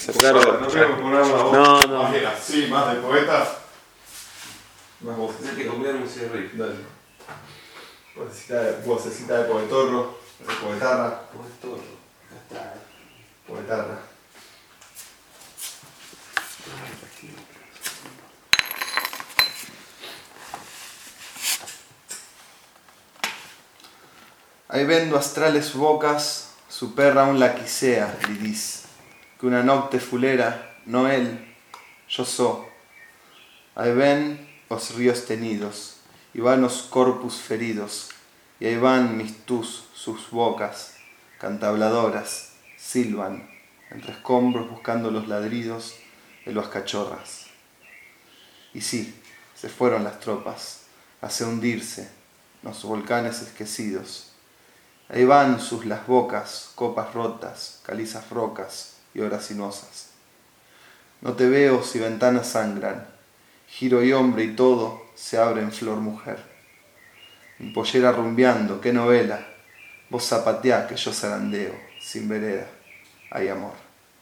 Claro, no creo que poner una voz no. más así, más de poeta. Más voces. Tienes que comer un cigarrillo. Dale. Vocecita de poetorro, de poetarra. Poetorro. Ya está. Poetarra. Ahí vendo astrales bocas, su perra un laquisea, li dis, que una nocte fulera, no él, yo so. Ahí ven os ríos tenidos, y van os corpus feridos, y ahí van mis tus, sus bocas, cantabladoras, silban, entre escombros buscando los ladridos de las cachorras. Y sí, se fueron las tropas, hacia hundirse, los volcanes esquecidos. Ahí van sus las bocas, copas rotas, calizas rocas y horas sinuosas. No te veo si ventanas sangran, giro y hombre y todo se abre en flor mujer. Mi pollera rumbeando, qué novela, vos zapateá que yo zarandeo, sin vereda, hay amor.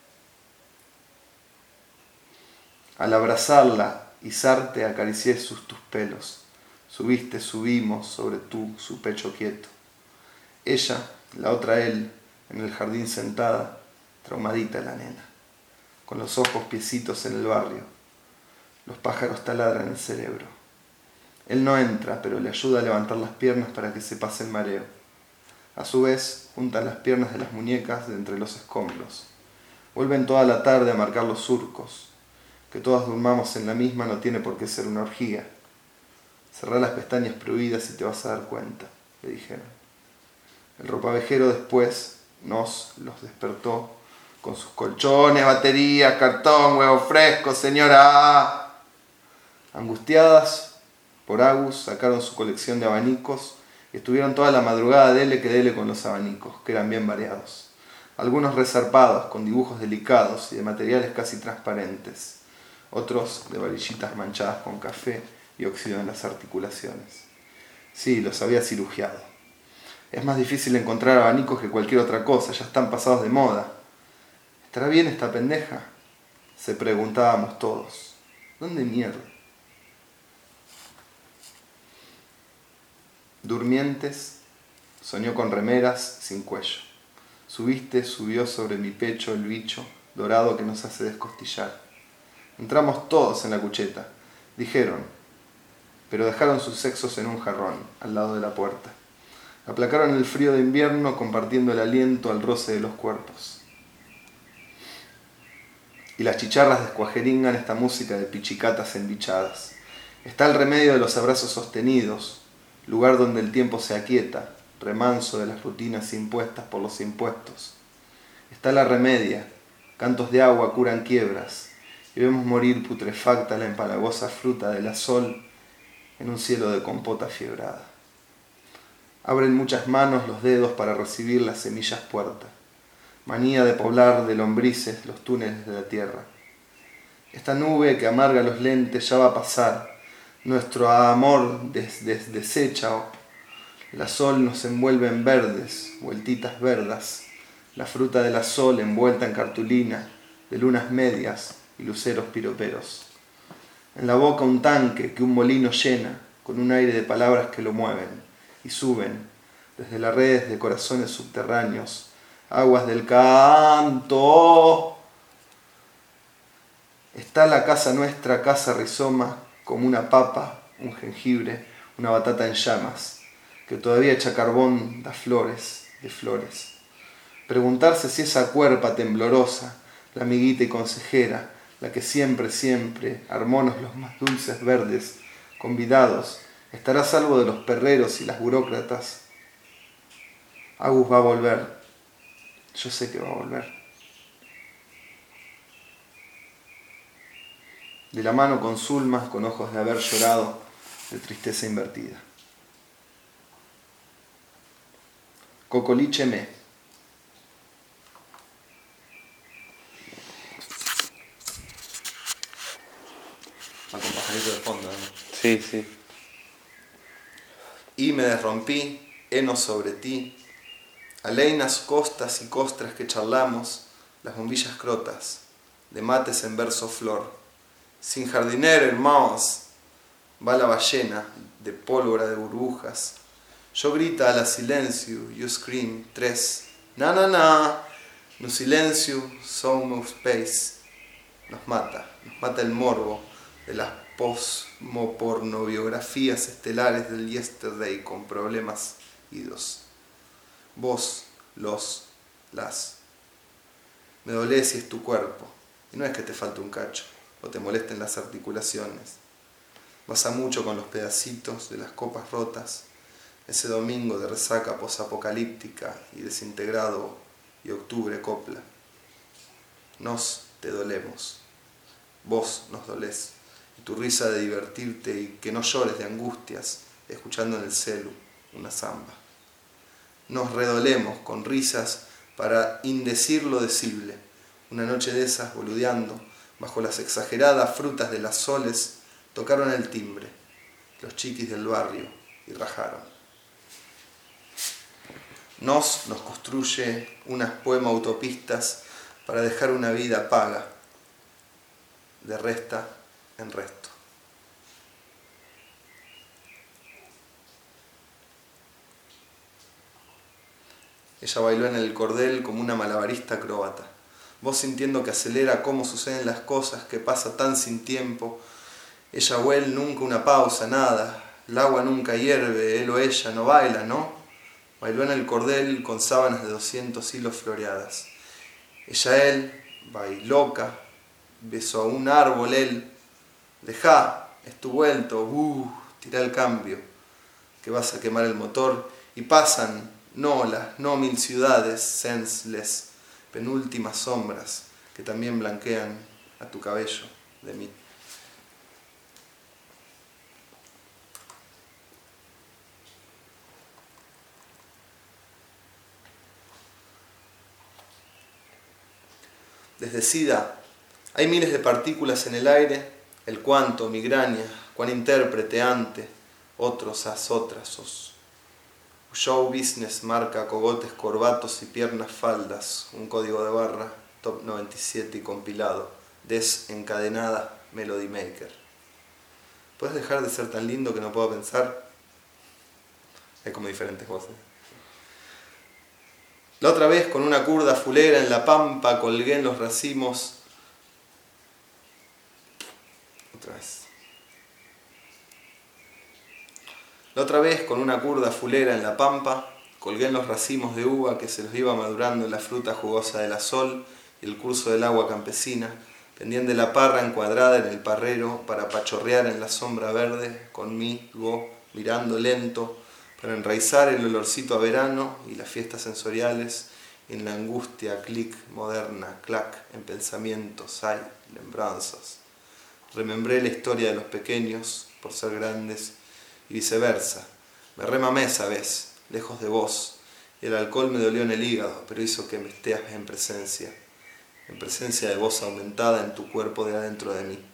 Al abrazarla, izarte acaricié tus pelos, subimos sobre su pecho quieto. Ella, la otra él, en el jardín sentada, traumadita la nena, con los ojos piecitos en el barrio. Los pájaros taladran el cerebro. Él no entra, pero le ayuda a levantar las piernas para que se pase el mareo. A su vez, juntan las piernas de las muñecas de entre los escombros. Vuelven toda la tarde a marcar los surcos. Que todas durmamos en la misma no tiene por qué ser una orgía. Cerrá las pestañas prohibidas y te vas a dar cuenta, le dijeron. El ropavejero después los despertó con sus colchones, baterías, cartón, huevo fresco, señora. Angustiadas por Agus, sacaron su colección de abanicos y estuvieron toda la madrugada dele que dele con los abanicos, que eran bien variados. Algunos resarpados, con dibujos delicados y de materiales casi transparentes. Otros de varillitas manchadas con café y óxido en las articulaciones. Sí, los había cirugiado. Es más difícil encontrar abanicos que cualquier otra cosa, ya están pasados de moda. ¿Estará bien esta pendeja? Se preguntábamos todos. ¿Dónde mierda? Durmientes, soñó con remeras sin cuello. Subió sobre mi pecho el bicho dorado que nos hace descostillar. Entramos todos en la cucheta, dijeron, pero dejaron sus sexos en un jarrón, al lado de la puerta. Aplacaron el frío de invierno compartiendo el aliento al roce de los cuerpos. Y las chicharras descuajeringan esta música de pichicatas embichadas. Está el remedio de los abrazos sostenidos, lugar donde el tiempo se aquieta, remanso de las rutinas impuestas por los impuestos. Está la remedia, cantos de agua curan quiebras, y vemos morir putrefacta la empalagosa fruta de la sol en un cielo de compota fiebrada. Abren muchas manos los dedos para recibir las semillas puertas. Manía de poblar de lombrices los túneles de la tierra. Esta nube que amarga los lentes ya va a pasar. Nuestro amor desecha. La sol nos envuelve en verdes, vueltitas verdas. La fruta de la sol envuelta en cartulina de lunas medias y luceros piroperos. En la boca un tanque que un molino llena con un aire de palabras que lo mueven. Y suben, desde las redes de corazones subterráneos, aguas del canto. Está la casa nuestra, casa rizoma, como una papa, un jengibre, una batata en llamas, que todavía echa carbón da flores, de flores. Preguntarse si esa cuerpa temblorosa, la amiguita y consejera, la que siempre, siempre armonos los más dulces verdes, convidados, estará a salvo de los perreros y las burócratas. Agus va a volver. Yo sé que va a volver. De la mano con Zulma, con ojos de haber llorado de tristeza invertida. Cocoliche me. Va con pajarito de fondo, ¿no? Sí, sí. Y me derrompí, heno sobre ti, aleinas costas y costras que charlamos, las bombillas crotas, de mates en verso flor. Sin jardinero, hermanos, va la ballena de pólvora de burbujas. Yo grita a la silencio, you scream, 3. Na na na, no silencio, sound of space. Nos mata el morbo de las posmopornobiografías estelares del yesterday con problemas idos. Vos, las. Me dolés si es tu cuerpo, y no es que te falte un cacho, o te molesten las articulaciones. Vas a mucho con los pedacitos de las copas rotas, ese domingo de resaca posapocalíptica y desintegrado y octubre copla. Nos te dolemos, vos nos dolés, y tu risa de divertirte y que no llores de angustias, escuchando en el celu una zamba. Nos redolemos con risas para indecir lo decible. Una noche de esas, boludeando, bajo las exageradas frutas de las soles, tocaron el timbre, los chiquis del barrio, y rajaron. Nos construye unas poema autopistas para dejar una vida paga, de resta en resto. Ella bailó en el cordel como una malabarista acróbata. Vos sintiendo que acelera cómo suceden las cosas, que pasa tan sin tiempo. Ella o él nunca una pausa, nada. El agua nunca hierve, él o ella no baila, ¿no? Bailó en el cordel con sábanas de 200 hilos floreadas. Ella, él, bailoca, besó a un árbol, él. Dejá, es tu vuelto, tira el cambio, que vas a quemar el motor. Y pasan, no 1000 ciudades, senseless, penúltimas sombras, que también blanquean a tu cabello de mí. Desde SIDA hay miles de partículas en el aire, el cuánto, migraña, cuán intérprete ante, otros as otras os. Show business marca cogotes, corbatos y piernas faldas, un código de barra, top 97 y compilado, desencadenada, Melody Maker. ¿Puedes dejar de ser tan lindo que no puedo pensar? Hay como diferentes voces. La otra vez con una curda fulera en la pampa colgué en los racimos. Otra vez. La otra vez con una curda fulera en la pampa colgué en los racimos de uva que se los iba madurando en la fruta jugosa de la sol y el curso del agua campesina, pendían de la parra encuadrada en el parrero para pachorrear en la sombra verde conmigo mirando lento para enraizar el olorcito a verano y las fiestas sensoriales en la angustia, clic, moderna, clac, en pensamientos, hay, lembranzas. Remembré la historia de los pequeños por ser grandes y viceversa. Me remamé esa vez, lejos de vos, y el alcohol me dolió en el hígado, pero hizo que me estés en presencia de voz aumentada en tu cuerpo de adentro de mí.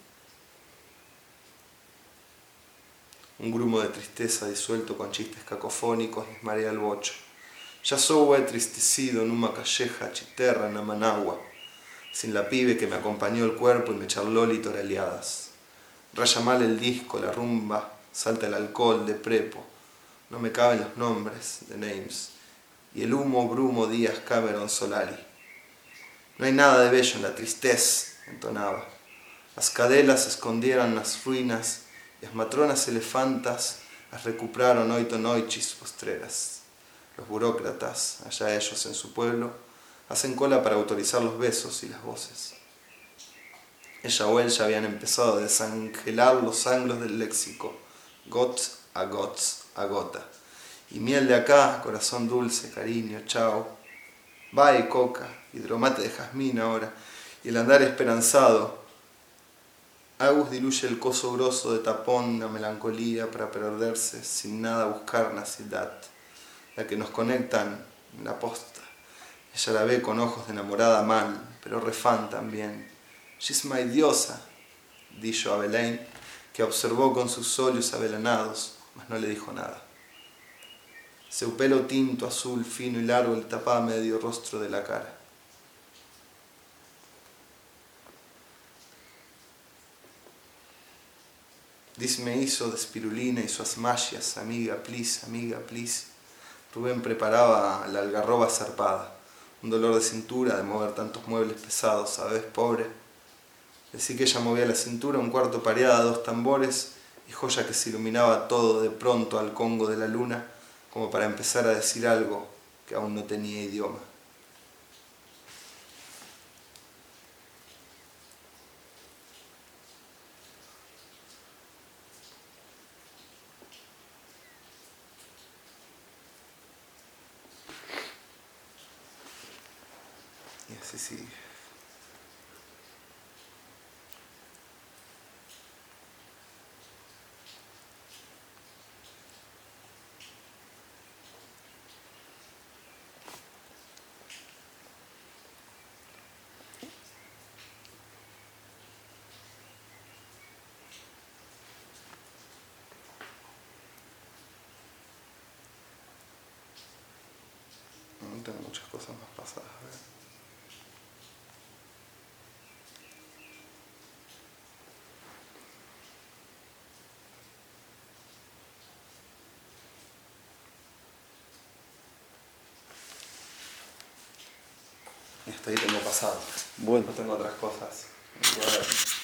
Un grumo de tristeza disuelto con chistes cacofónicos les marea el bocho. Ya soy tristecido en una calleja chiterra en Managua, sin la pibe que me acompañó el cuerpo y me charló litoraleadas. Raya mal el disco, la rumba, salta el alcohol de prepo, no me caben los nombres de names, y el humo brumo Díaz Cameron Solari. No hay nada de bello en la tristeza, entonaba. Las cadelas se escondieron en las ruinas, y las matronas elefantas las recuperaron oitonoichis postreras. Los burócratas, allá ellos en su pueblo, hacen cola para autorizar los besos y las voces. Ella o él ya habían empezado a desangelar los ángulos del léxico, gots a gota. Y miel de acá, corazón dulce, cariño, chao. Bye, coca, hidromate de jazmín ahora, y el andar esperanzado. Agus diluye el coso grosso de tapón, la melancolía para perderse sin nada buscar nacidad, la que nos conectan en la posta. Ella la ve con ojos de enamorada mal, pero refán también. She's my diosa, dijo a Belén, que observó con sus óleos avelanados, mas no le dijo nada. Su pelo tinto, azul, fino y largo le tapaba medio rostro de la cara. Disme hizo de spirulina y su asmayas, amiga, please. Rubén preparaba la algarroba zarpada, un dolor de cintura de mover tantos muebles pesados, ¿sabes, pobre? Decí que ella movía la cintura, un cuarto pareada, 2 tambores y joya que se iluminaba todo de pronto al congo de la luna, como para empezar a decir algo que aún no tenía idioma. Y así sigue. No tengo muchas cosas más pasadas. A ver. Y hasta ahí tengo pasado. Bueno. No tengo otras cosas.